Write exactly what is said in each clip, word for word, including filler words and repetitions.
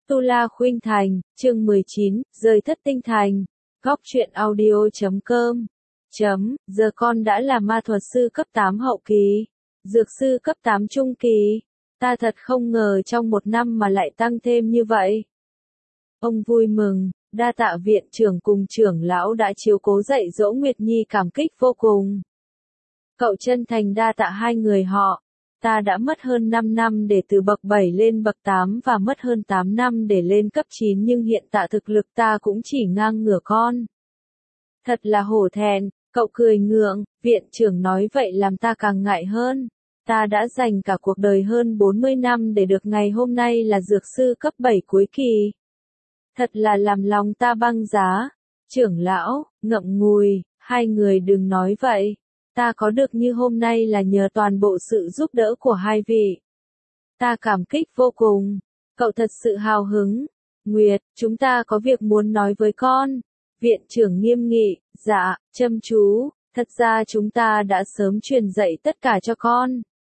Tu La Khuynh Thành, chương mười chín, rời Thất Tinh Thành. Góc truyện audio chấm com. Chấm, giờ con đã là ma thuật sư cấp tám hậu kỳ, dược sư cấp tám trung kỳ. Ta thật không ngờ trong một năm mà lại tăng thêm như vậy. Ông vui mừng, đa tạ viện trưởng cùng trưởng lão đã chiếu cố dạy dỗ Nguyệt Nhi, cảm kích vô cùng. Cậu chân thành đa tạ hai người họ. Ta đã mất hơn năm năm để từ bậc bảy lên bậc tám và mất hơn tám năm để lên cấp chín, nhưng hiện tại thực lực ta cũng chỉ ngang ngửa con. Thật là hổ thẹn. Cậu cười ngượng, viện trưởng nói vậy làm ta càng ngại hơn. Ta đã dành cả cuộc đời hơn bốn mươi năm để được ngày hôm nay là dược sư cấp bảy cuối kỳ. Thật là làm lòng ta băng giá. Trưởng lão, ngậm ngùi, hai người đừng nói vậy. Ta có được như hôm nay là nhờ toàn bộ sự giúp đỡ của hai vị. Ta cảm kích vô cùng. Cậu thật sự hào hứng. Nguyệt, chúng ta có việc muốn nói với con. Viện trưởng nghiêm nghị, dạ, chăm chú, thật ra chúng ta đã sớm truyền dạy tất cả cho con.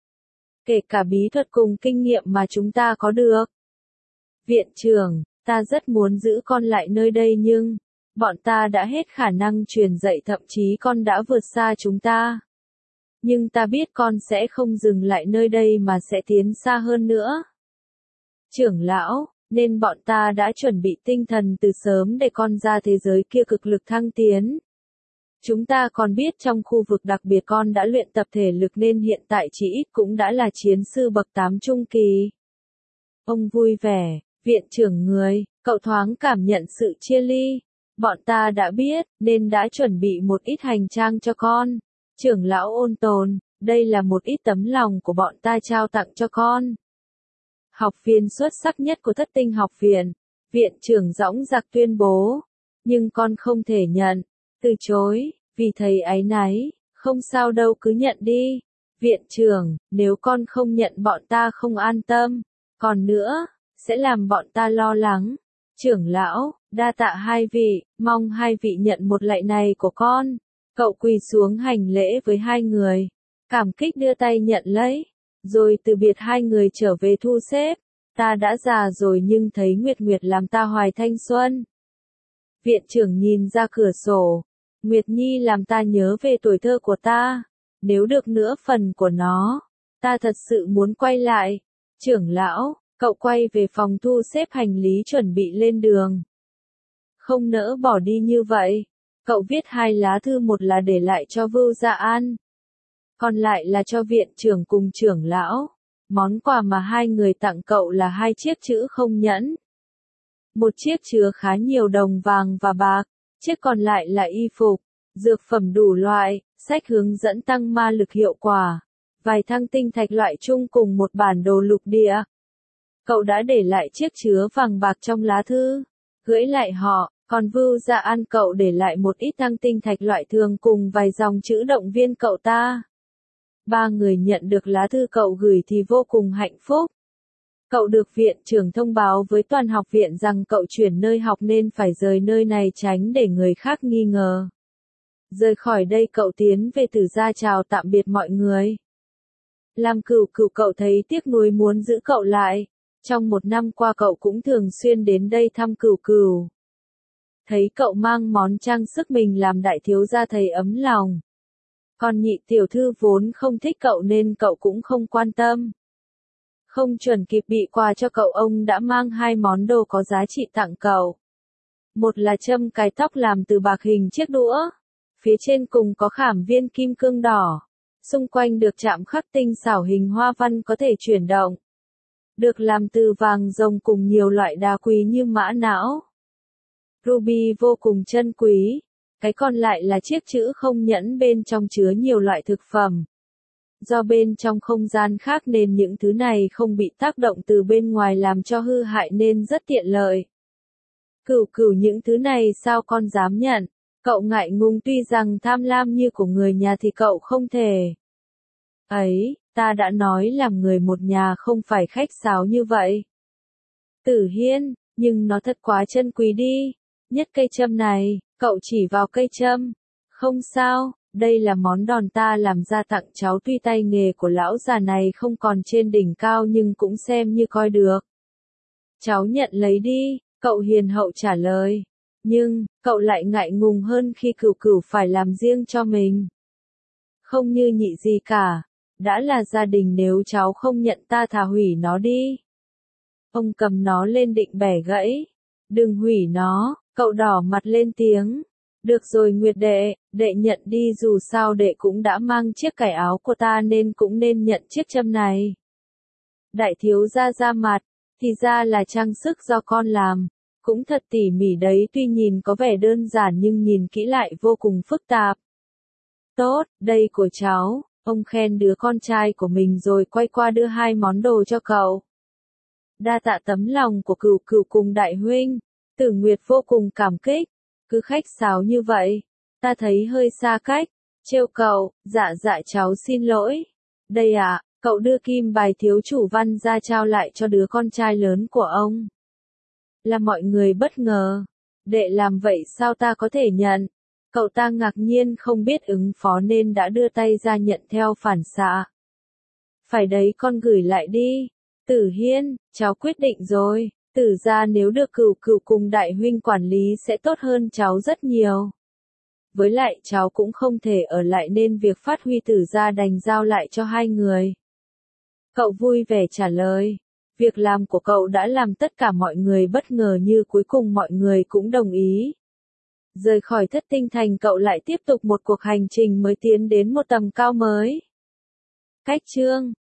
Kể cả bí thuật cùng kinh nghiệm mà chúng ta có được. Viện trưởng, ta rất muốn giữ con lại nơi đây nhưng, bọn ta đã hết khả năng truyền dạy, thậm chí con đã vượt xa chúng ta. Nhưng ta biết con sẽ không dừng lại nơi đây mà sẽ tiến xa hơn nữa. Trưởng lão, nên bọn ta đã chuẩn bị tinh thần từ sớm để con ra thế giới kia cực lực thăng tiến. Chúng ta còn biết trong khu vực đặc biệt con đã luyện tập thể lực nên hiện tại chỉ ít cũng đã là chiến sư bậc tám trung kỳ. Ông vui vẻ, viện trưởng người, cậu thoáng cảm nhận sự chia ly. Bọn ta đã biết, nên đã chuẩn bị một ít hành trang cho con. Trưởng lão ôn tồn, đây là một ít tấm lòng của bọn ta trao tặng cho con. Học viên xuất sắc nhất của Thất Tinh học viện, viện trưởng dõng dạc tuyên bố. Nhưng con không thể nhận, từ chối, vì thầy áy náy, không sao đâu cứ nhận đi. Viện trưởng, nếu con không nhận bọn ta không an tâm, còn nữa, sẽ làm bọn ta lo lắng. Trưởng lão, đa tạ hai vị, mong hai vị nhận một lạy này của con. Cậu quỳ xuống hành lễ với hai người, cảm kích đưa tay nhận lấy, rồi từ biệt hai người trở về thu xếp. Ta đã già rồi nhưng thấy Nguyệt Nguyệt làm ta hoài thanh xuân. Viện trưởng nhìn ra cửa sổ, Nguyệt Nhi làm ta nhớ về tuổi thơ của ta. Nếu được nữa phần của nó, ta thật sự muốn quay lại. Trưởng lão, cậu quay về phòng thu xếp hành lý chuẩn bị lên đường. Không nỡ bỏ đi như vậy. Cậu viết hai lá thư, một là để lại cho Vưu Dạ An, còn lại là cho viện trưởng cùng trưởng lão. Món quà mà hai người tặng cậu là hai chiếc chữ không nhẫn. Một chiếc chứa khá nhiều đồng vàng và bạc, chiếc còn lại là y phục, dược phẩm đủ loại, sách hướng dẫn tăng ma lực hiệu quả, vài thăng tinh thạch loại chung cùng một bản đồ lục địa. Cậu đã để lại chiếc chứa vàng bạc trong lá thư, gửi lại họ. Còn Vưu Dạ An cậu để lại một ít thăng tinh thạch loại thường cùng vài dòng chữ động viên cậu ta. Ba người nhận được lá thư cậu gửi thì vô cùng hạnh phúc. Cậu được viện trưởng thông báo với toàn học viện rằng cậu chuyển nơi học nên phải rời nơi này tránh để người khác nghi ngờ. Rời khỏi đây cậu tiến về Tử gia chào tạm biệt mọi người. Làm Cửu Cửu cậu thấy tiếc nuối muốn giữ cậu lại. Trong một năm qua cậu cũng thường xuyên đến đây thăm Cửu Cửu. Thấy cậu mang món trang sức mình làm đại thiếu gia thấy ấm lòng. Còn nhị tiểu thư vốn không thích cậu nên cậu cũng không quan tâm. Không chuẩn kịp bị quà cho cậu, ông đã mang hai món đồ có giá trị tặng cậu. Một là châm cài tóc làm từ bạc hình chiếc đũa. Phía trên cùng có khảm viên kim cương đỏ. Xung quanh được chạm khắc tinh xảo hình hoa văn có thể chuyển động. Được làm từ vàng rồng cùng nhiều loại đá quý như mã não, ruby vô cùng chân quý. Cái còn lại là chiếc chữ không nhẫn, bên trong chứa nhiều loại thực phẩm. Do bên trong không gian khác nên những thứ này không bị tác động từ bên ngoài làm cho hư hại nên rất tiện lợi. Cửu Cửu, những thứ này sao con dám nhận? Cậu ngại ngùng, tuy rằng tham lam như của người nhà thì cậu không thể. Ấy, ta đã nói làm người một nhà không phải khách sáo như vậy. Tử Hiên, nhưng nó thật quá chân quý đi. Nhất cây châm này, cậu chỉ vào cây châm. Không sao, đây là món đòn ta làm ra tặng cháu, tuy tay nghề của lão già này không còn trên đỉnh cao nhưng cũng xem như coi được. Cháu nhận lấy đi, cậu hiền hậu trả lời. Nhưng, cậu lại ngại ngùng hơn khi Cửu Cửu phải làm riêng cho mình. Không như nhị gì cả. Đã là gia đình, nếu cháu không nhận ta thà hủy nó đi. Ông cầm nó lên định bẻ gãy. Đừng hủy nó, cậu đỏ mặt lên tiếng. Được rồi Nguyệt đệ, đệ nhận đi, dù sao đệ cũng đã mang chiếc cải áo của ta nên cũng nên nhận chiếc châm này. Đại thiếu gia ra mặt, thì ra là trang sức do con làm. Cũng thật tỉ mỉ đấy, tuy nhìn có vẻ đơn giản nhưng nhìn kỹ lại vô cùng phức tạp. Tốt, đây của cháu, ông khen đứa con trai của mình rồi quay qua đưa hai món đồ cho cậu. Đa tạ tấm lòng của Cửu Cửu cùng đại huynh, Tử Nguyệt vô cùng cảm kích, cứ khách sáo như vậy, ta thấy hơi xa cách, trêu cậu, dạ dạ cháu xin lỗi. Đây ạ, à, cậu đưa kim bài thiếu chủ Văn ra trao lại cho đứa con trai lớn của ông. Là mọi người bất ngờ, đệ làm vậy sao ta có thể nhận? Cậu ta ngạc nhiên không biết ứng phó nên đã đưa tay ra nhận theo phản xạ. Phải đấy, con gửi lại đi. Tử Hiên, cháu quyết định rồi, Tử gia nếu được Cửu Cửu cùng đại huynh quản lý sẽ tốt hơn cháu rất nhiều. Với lại cháu cũng không thể ở lại nên việc phát huy Tử gia đành giao lại cho hai người. Cậu vui vẻ trả lời. Việc làm của cậu đã làm tất cả mọi người bất ngờ, như cuối cùng mọi người cũng đồng ý. Rời khỏi Thất Tinh Thành, cậu lại tiếp tục một cuộc hành trình mới tiến đến một tầm cao mới. Cách chương